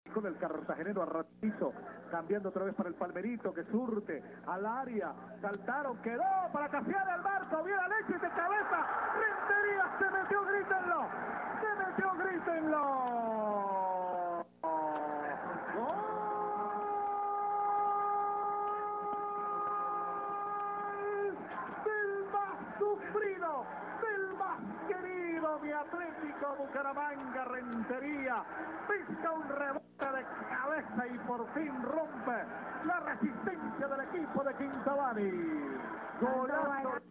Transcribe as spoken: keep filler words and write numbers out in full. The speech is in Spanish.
con el cartagenero Arratizo, cambiando otra vez para el Palmerito que surte al área, saltaron, quedó para casear el marco, viene Alexis de cabeza, Rentería se metió, grítenlo, se metió, grítenlo. ¡Gol del más sufrido, del más querido, mi Atlético Bucaramanga! Rentería pisca un rebote de cabeza y por fin rompe la resistencia del equipo de Quintabani. Golazo.